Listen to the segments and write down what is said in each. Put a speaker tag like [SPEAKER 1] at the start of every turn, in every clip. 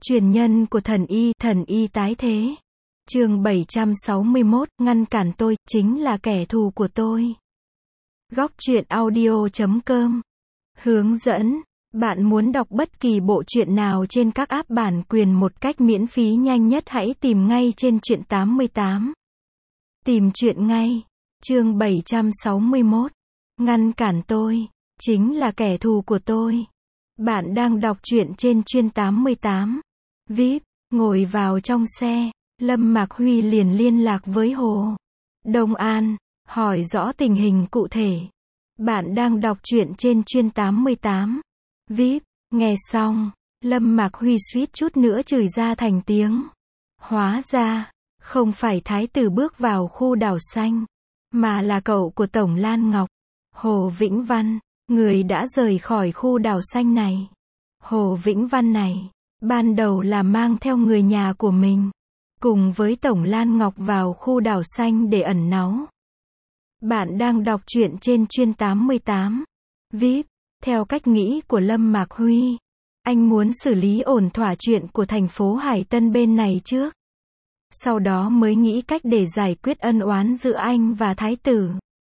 [SPEAKER 1] Truyền nhân của thần y tái thế. Chương 761, ngăn cản tôi, chính là kẻ thù của tôi. Góc truyện audio.com. Hướng dẫn. Bạn muốn đọc bất kỳ bộ truyện nào trên các app bản quyền một cách miễn phí nhanh nhất, hãy tìm ngay trên Truyện 88. Tìm truyện ngay. Chương 761. Ngăn cản tôi, chính là kẻ thù của tôi. Bạn đang đọc truyện trên Truyện 88. VIP. Ngồi vào trong xe, Lâm Mạc Huy liền liên lạc với Hồ Đông An, hỏi rõ tình hình cụ thể. Bạn đang đọc truyện trên Truyện 88. VIP. Nghe xong, Lâm Mạc Huy suýt chút nữa chửi ra thành tiếng. Hóa ra, không phải thái tử bước vào khu đảo xanh, mà là cậu của Tổng Lan Ngọc, Hồ Vĩnh Văn, người đã rời khỏi khu đảo xanh này. Hồ Vĩnh Văn này, ban đầu là mang theo người nhà của mình, cùng với Tổng Lan Ngọc vào khu đảo xanh để ẩn náu. Bạn đang đọc truyện trên Truyện 88. VIP. Theo cách nghĩ của Lâm Mạc Huy, anh muốn xử lý ổn thỏa chuyện của thành phố Hải Tân bên này trước, sau đó mới nghĩ cách để giải quyết ân oán giữa anh và thái tử.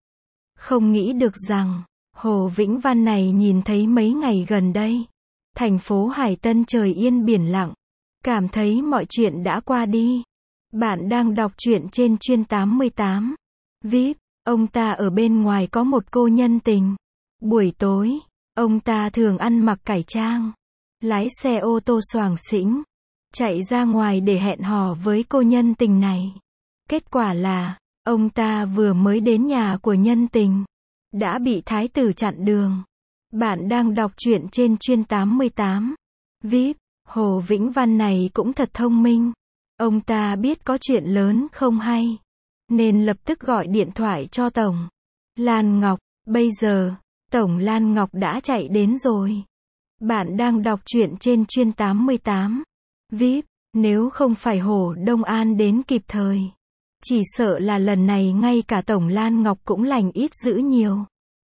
[SPEAKER 1] Không nghĩ được rằng, Hồ Vĩnh Văn này nhìn thấy mấy ngày gần đây, thành phố Hải Tân trời yên biển lặng, cảm thấy mọi chuyện đã qua đi. Bạn đang đọc truyện trên Truyện 88. VIP. Ông ta ở bên ngoài có một cô nhân tình. Buổi tối, ông ta thường ăn mặc cải trang, lái xe ô tô xoàng xĩnh, chạy ra ngoài để hẹn hò với cô nhân tình này. Kết quả là, ông ta vừa mới đến nhà của nhân tình, đã bị thái tử chặn đường. Bạn đang đọc truyện trên Truyện 88. VIP. Hồ Vĩnh Văn này cũng thật thông minh. Ông ta biết có chuyện lớn không hay, nên lập tức gọi điện thoại cho Tổng Lan Ngọc. Bây giờ, Tổng Lan Ngọc đã chạy đến rồi. Bạn đang đọc truyện trên Truyện 88. VIP. Nếu không phải Hồ Đông An đến kịp thời, chỉ sợ là lần này ngay cả Tổng Lan Ngọc cũng lành ít dữ nhiều.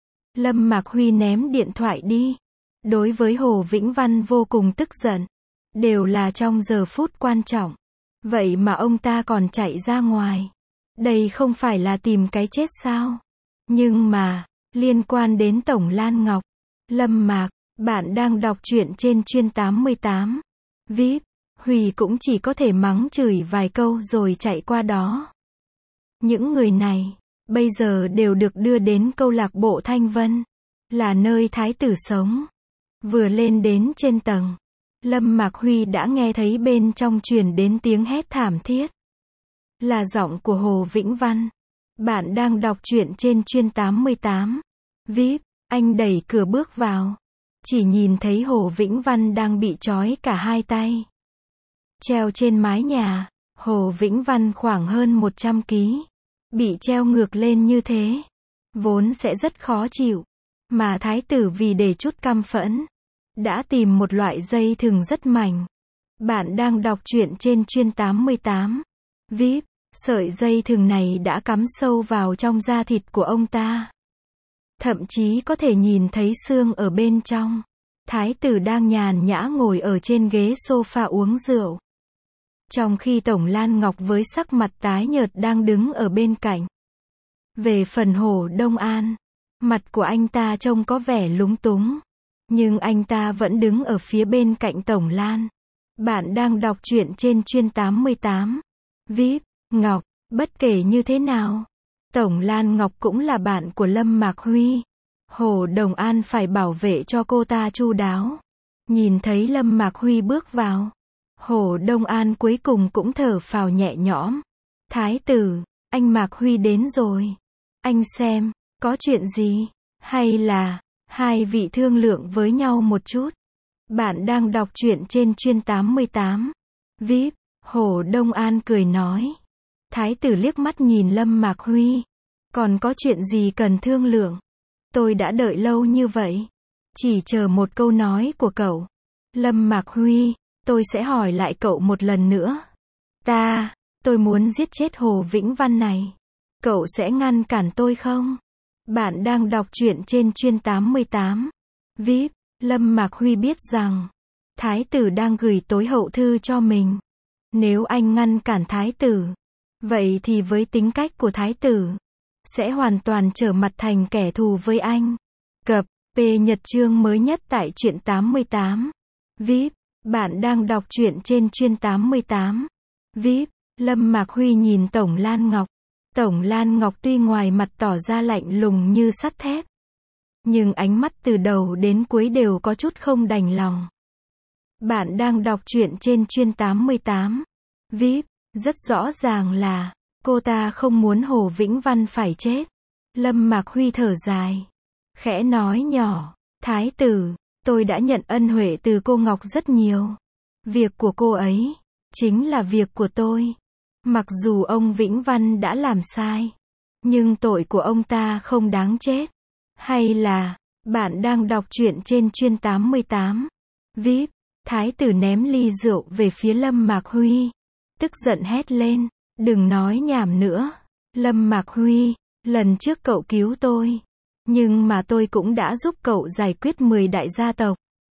[SPEAKER 1] Lâm Mạc Huy ném điện thoại đi. Đối với Hồ Vĩnh Văn vô cùng tức giận. Đều là trong giờ phút quan trọng, vậy mà ông ta còn chạy ra ngoài. Đây không phải là tìm cái chết sao? Nhưng mà, liên quan đến Tổng Lan Ngọc, Lâm Mạc, bạn đang đọc truyện trên Truyện 88. VIP. Huy cũng chỉ có thể mắng chửi vài câu rồi chạy qua đó. Những người này, bây giờ đều được đưa đến câu lạc bộ Thanh Vân, là nơi thái tử sống. Vừa lên đến trên tầng, Lâm Mạc Huy đã nghe thấy bên trong truyền đến tiếng hét thảm thiết. Là giọng của Hồ Vĩnh Văn. Bạn đang đọc truyện trên Truyện 88. VIP. Anh đẩy cửa bước vào, chỉ nhìn thấy Hồ Vĩnh Văn đang bị trói cả hai tay, treo trên mái nhà. Hồ Vĩnh Văn khoảng hơn 100 kg, bị treo ngược lên như thế, vốn sẽ rất khó chịu. Mà thái tử vì để chút căm phẫn, đã tìm một loại dây thừng rất mảnh. Bạn đang đọc truyện trên Truyện 88. VIP. Sợi dây thừng này đã cắm sâu vào trong da thịt của ông ta. Thậm chí có thể nhìn thấy xương ở bên trong. Thái tử đang nhàn nhã ngồi ở trên ghế sofa uống rượu, trong khi Tổng Lan Ngọc với sắc mặt tái nhợt đang đứng ở bên cạnh. Về phần Hồ Đông An, mặt của anh ta trông có vẻ lúng túng, nhưng anh ta vẫn đứng ở phía bên cạnh Tổng Lan. Bạn đang đọc truyện trên Truyện 88. VIP. Ngọc, bất kể như thế nào, Tổng Lan Ngọc cũng là bạn của Lâm Mạc Huy. Hồ Đông An phải bảo vệ cho cô ta chu đáo. Nhìn thấy Lâm Mạc Huy bước vào, Hồ Đông An cuối cùng cũng thở phào nhẹ nhõm. Thái tử, anh Mạc Huy đến rồi. Anh xem, có chuyện gì? Hay là, hai vị thương lượng với nhau một chút? Bạn đang đọc truyện trên Truyện 88. VIP. Hồ Đông An cười nói. Thái tử liếc mắt nhìn Lâm Mạc Huy. Còn có chuyện gì cần thương lượng? Tôi đã đợi lâu như vậy, chỉ chờ một câu nói của cậu. Lâm Mạc Huy, tôi sẽ hỏi lại cậu một lần nữa. Tôi muốn giết chết Hồ Vĩnh Văn này. Cậu sẽ ngăn cản tôi không? Bạn đang đọc truyện trên Truyện 88. VIP. Lâm Mạc Huy biết rằng, Thái tử đang gửi tối hậu thư cho mình. Nếu anh ngăn cản thái tử, vậy thì với tính cách của thái tử, sẽ hoàn toàn trở mặt thành kẻ thù với anh. Cập P Nhật chương mới nhất tại truyện 88. VIP, bạn đang đọc truyện trên chuyên 88. VIP, Lâm Mạc Huy nhìn Tổng Lan Ngọc. Tổng Lan Ngọc tuy ngoài mặt tỏ ra lạnh lùng như sắt thép, nhưng ánh mắt từ đầu đến cuối đều có chút không đành lòng. Bạn đang đọc truyện trên chuyên 88. VIP, rất rõ ràng là cô ta không muốn Hồ Vĩnh Văn phải chết. Lâm Mạc Huy thở dài, khẽ nói nhỏ, thái tử, tôi đã nhận ân huệ từ cô Ngọc rất nhiều. Việc của cô ấy, chính là việc của tôi. Mặc dù ông Vĩnh Văn đã làm sai, nhưng tội của ông ta không đáng chết. Hay là, bạn đang đọc truyện trên chuyên 88. VIP, thái tử ném ly rượu về phía Lâm Mạc Huy, tức giận hét lên, đừng nói nhảm nữa. Lâm Mạc Huy, lần trước cậu cứu tôi, nhưng mà tôi cũng đã giúp cậu giải quyết 10 đại gia tộc.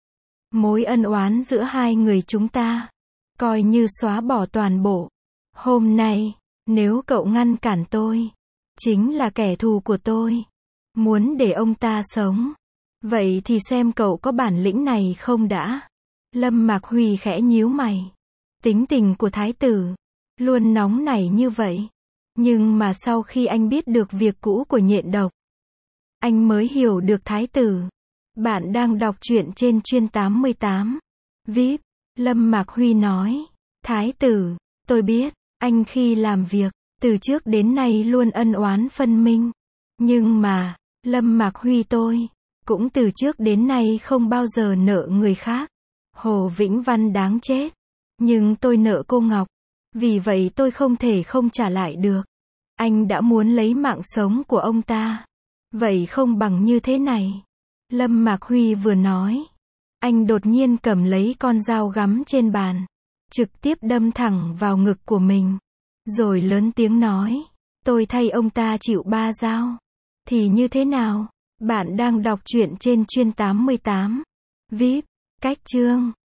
[SPEAKER 1] Mối ân oán giữa hai người chúng ta, coi như xóa bỏ toàn bộ. Hôm nay, nếu cậu ngăn cản tôi, chính là kẻ thù của tôi. Muốn để ông ta sống, vậy thì xem cậu có bản lĩnh này không đã. Lâm Mạc Huy khẽ nhíu mày. Tính tình của thái tử, luôn nóng nảy như vậy. Nhưng mà sau khi anh biết được việc cũ của nhện độc, anh mới hiểu được thái tử. Bạn đang đọc truyện trên chuyên 88. VIP, Lâm Mạc Huy nói, thái tử, tôi biết, anh khi làm việc, từ trước đến nay luôn ân oán phân minh. Nhưng mà, Lâm Mạc Huy tôi, cũng từ trước đến nay không bao giờ nợ người khác. Hồ Vĩnh Văn đáng chết, nhưng tôi nợ cô Ngọc, vì vậy tôi không thể không trả lại được. Anh đã muốn lấy mạng sống của ông ta, vậy không bằng như thế này. Lâm Mạc Huy vừa nói, anh đột nhiên cầm lấy con dao gắm trên bàn, trực tiếp đâm thẳng vào ngực của mình, rồi lớn tiếng nói, tôi thay ông ta chịu 3 dao, thì như thế nào? Bạn đang đọc truyện trên chuyên 88. VIP, cách chương